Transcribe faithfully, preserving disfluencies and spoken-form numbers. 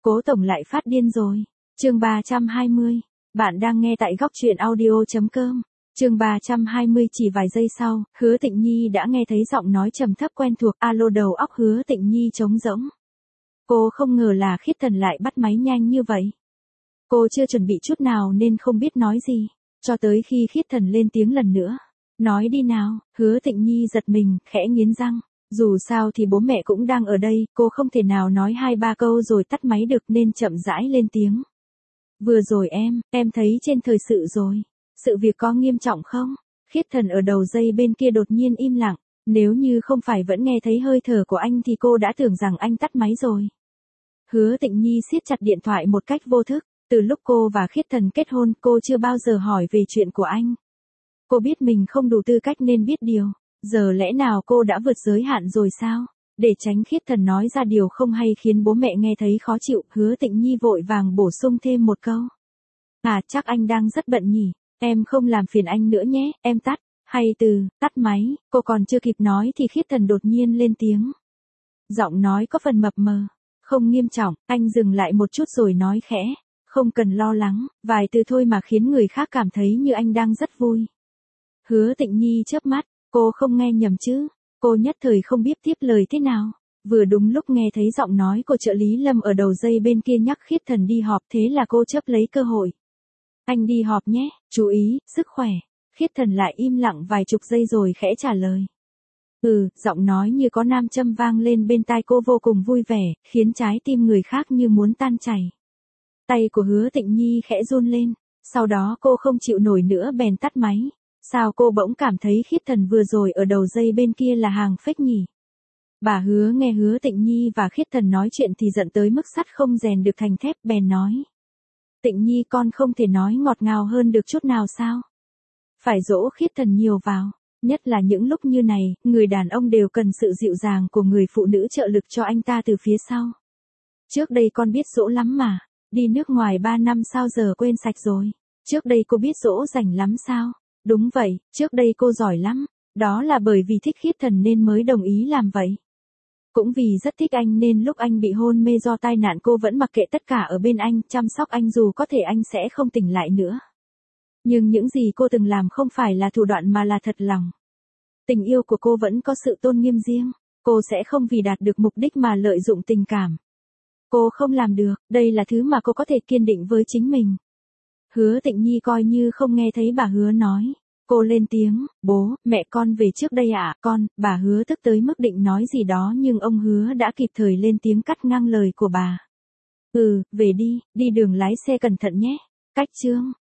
Cố tổng lại phát điên rồi. Chương ba trăm hai mươi. Bạn đang nghe tại góc truyện audio chấm com. Chương ba trăm hai mươi chỉ vài giây sau, Hứa Tịnh Nhi đã nghe thấy giọng nói trầm thấp quen thuộc, alo đầu óc Hứa Tịnh Nhi trống rỗng. Cô không ngờ là Khiết Thần lại bắt máy nhanh như vậy. Cô chưa chuẩn bị chút nào nên không biết nói gì, cho tới khi Khiết Thần lên tiếng lần nữa. Nói đi nào, Hứa Tịnh Nhi giật mình, khẽ nghiến răng. Dù sao thì bố mẹ cũng đang ở đây, cô không thể nào nói hai ba câu rồi tắt máy được nên chậm rãi lên tiếng. Vừa rồi em, em thấy trên thời sự rồi. Sự việc có nghiêm trọng không? Khiết Thần ở đầu dây bên kia đột nhiên im lặng. Nếu như không phải vẫn nghe thấy hơi thở của anh thì cô đã tưởng rằng anh tắt máy rồi. Hứa Tịnh Nhi siết chặt điện thoại một cách vô thức. Từ lúc cô và Khiết Thần kết hôn, cô chưa bao giờ hỏi về chuyện của anh. Cô biết mình không đủ tư cách nên biết điều. Giờ lẽ nào cô đã vượt giới hạn rồi sao? Để tránh Khiết Thần nói ra điều không hay khiến bố mẹ nghe thấy khó chịu, Hứa Tịnh Nhi vội vàng bổ sung thêm một câu. À, chắc anh đang rất bận nhỉ, em không làm phiền anh nữa nhé, em tắt, hay từ, tắt máy, cô còn chưa kịp nói thì Khiết Thần đột nhiên lên tiếng. Giọng nói có phần mập mờ, không nghiêm trọng, anh dừng lại một chút rồi nói khẽ, không cần lo lắng, vài từ thôi mà khiến người khác cảm thấy như anh đang rất vui. Hứa Tịnh Nhi chớp mắt. Cô không nghe nhầm chứ, cô nhất thời không biết tiếp lời thế nào. Vừa đúng lúc nghe thấy giọng nói của trợ lý Lâm ở đầu dây bên kia nhắc Khiết Thần đi họp, thế là cô chớp lấy cơ hội. Anh đi họp nhé, chú ý, sức khỏe. Khiết Thần lại im lặng vài chục giây rồi khẽ trả lời. Ừ, giọng nói như có nam châm vang lên bên tai cô vô cùng vui vẻ, khiến trái tim người khác như muốn tan chảy. Tay của Hứa Tịnh Nhi khẽ run lên, sau đó cô không chịu nổi nữa bèn tắt máy. Sao cô bỗng cảm thấy Khiết Thần vừa rồi ở đầu dây bên kia là hàng fake nhỉ? Bà Hứa nghe Hứa Tịnh Nhi và Khiết Thần nói chuyện thì giận tới mức sắt không rèn được thành thép, bèn nói. Tịnh Nhi, con không thể nói ngọt ngào hơn được chút nào sao? Phải dỗ Khiết Thần nhiều vào, nhất là những lúc như này, người đàn ông đều cần sự dịu dàng của người phụ nữ trợ lực cho anh ta từ phía sau. Trước đây con biết dỗ lắm mà, đi nước ngoài ba năm sao giờ quên sạch rồi. Trước đây cô biết dỗ rành lắm sao? Đúng vậy, trước đây cô giỏi lắm, đó là bởi vì thích Khiết Thần nên mới đồng ý làm vậy. Cũng vì rất thích anh nên lúc anh bị hôn mê do tai nạn cô vẫn mặc kệ tất cả ở bên anh, chăm sóc anh dù có thể anh sẽ không tỉnh lại nữa. Nhưng những gì cô từng làm không phải là thủ đoạn mà là thật lòng. Tình yêu của cô vẫn có sự tôn nghiêm riêng, cô sẽ không vì đạt được mục đích mà lợi dụng tình cảm. Cô không làm được, đây là thứ mà cô có thể kiên định với chính mình. Hứa Tịnh Nhi coi như không nghe thấy bà Hứa nói. Cô lên tiếng, bố, mẹ con về trước đây ạ, à? Con, bà Hứa tức tới mức định nói gì đó nhưng ông Hứa đã kịp thời lên tiếng cắt ngang lời của bà. Ừ, về đi, đi đường lái xe cẩn thận nhé. Cách chương.